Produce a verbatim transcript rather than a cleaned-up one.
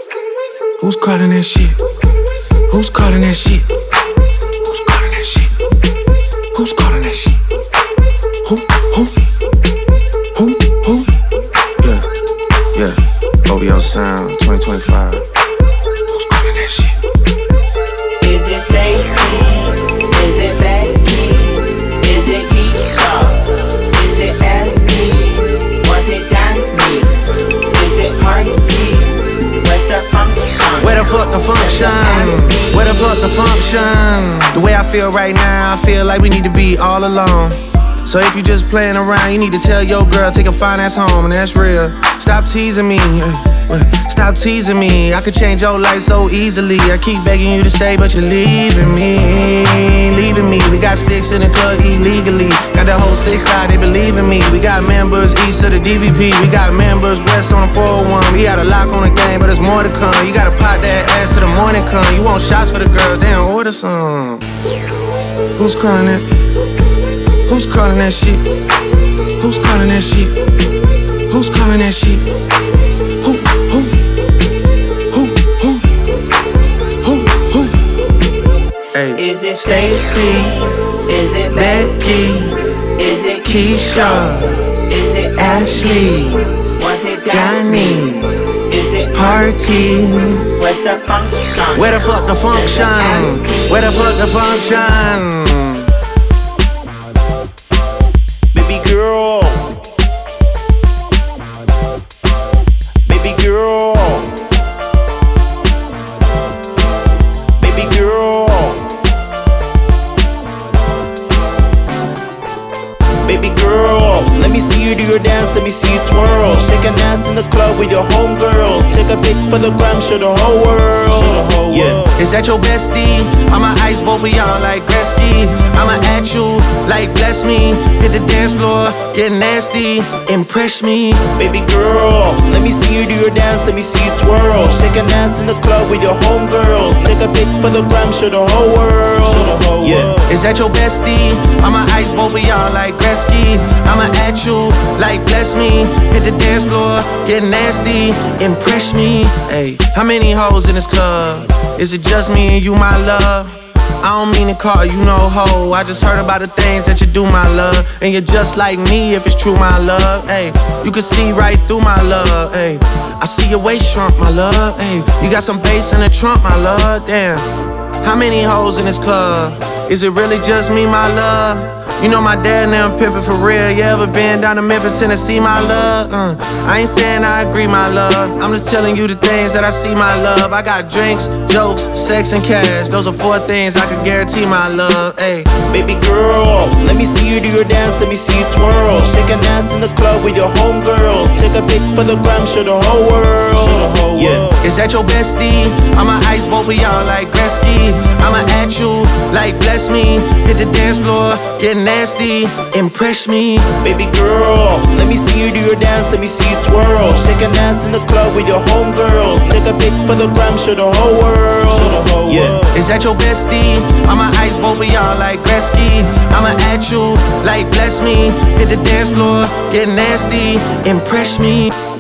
Who's calling that shit? Who's calling that shit? Who's calling that shit? Who's calling that shit? Who? Who? Who? Who? Yeah, yeah. O V O Sound twenty twenty-five. Who's calling that shit? Is it Stacy? Is it Becky? Is it Keisha? Is it Abby? Was it Danny? Is it Marty? Where's the function? Where the fuck the function? Where the fuck the function? The way I feel right now, I feel like we need to be all alone. So if you just playing around, you need to tell your girl, take a fine ass home, and that's real. Stop teasing me, stop teasing me. I could change your life so easily. I keep begging you to stay, but you're leaving me, leaving me. We got sticks in the club illegally. Got the whole six side, they believe in me. We got members east of the D V P. We got members west on the four oh one. We got a lock on the game, but there's more to come. You gotta pop that ass till the morning come. You want shots for the girls, they don't order some. Who's calling that? Who's calling that shit? Who's calling that shit? Who's calling that shit? Who, who, who, who, who, who? Hey. Is it Stacy? Is it Becky? Is it Keisha? Is it Ashley? Was it Danny? Is it Party? Where's the function? Where the fuck the function? Where the fuck the function? Baby girl, baby girl, baby girl, baby girl. Let me see you do your dance, let me see you twirl. Shake an ass in the club with your homegirls. Take a pic for the gram, show the whole world. Yeah. Is that your bestie? I'ma ice both of y'all like Gretzky. I'ma at you like bless me. Hit the dance floor, get nasty, impress me. Baby girl, let me see you do your dance, let me see you twirl. Shake an ass in the club with your homegirls. Take a pic for the gram, show the whole world. Yeah. Is that your bestie? I'ma ice both of y'all like Gretzky. I'ma at you like bless me. Hit the dance floor, get nasty, impress me. Hey, how many hoes in this club? Is it just me and you, my love? I don't mean to call you no hoe. I just heard about the things that you do, my love. And you're just like me if it's true, my love. Hey, you can see right through my love. Hey, I see your waist shrunk, my love. Hey, you got some bass in the trunk, my love. Damn, how many hoes in this club? Is it really just me, my love? You know my dad and them pimpin' for real. You ever been down to Memphis, Tennessee, my love? Uh, I ain't saying I agree, my love. I'm just telling you the things that I see, my love. I got drinks, jokes, sex, and cash. Those are four things I can guarantee, my love. Ay. Baby girl, let me see you do your dance, let me see you twirl. Shake an ass in the club with your homegirls. Take a pic for the gram, show the whole world. Yeah. Is that your bestie? I'ma ice both of y'all like Gretzky. I'ma at you like bless me. Hit the dance floor, get nasty, impress me. Baby girl, let me see you do your dance, let me see you twirl. Shake an ass in the club with your homegirls. Take a pic for the gram, show the whole world. Yeah. Is that your bestie? I'ma ice both of y'all like Gretzky. I'ma at you like bless me. Hit the dance floor, get nasty, impress me.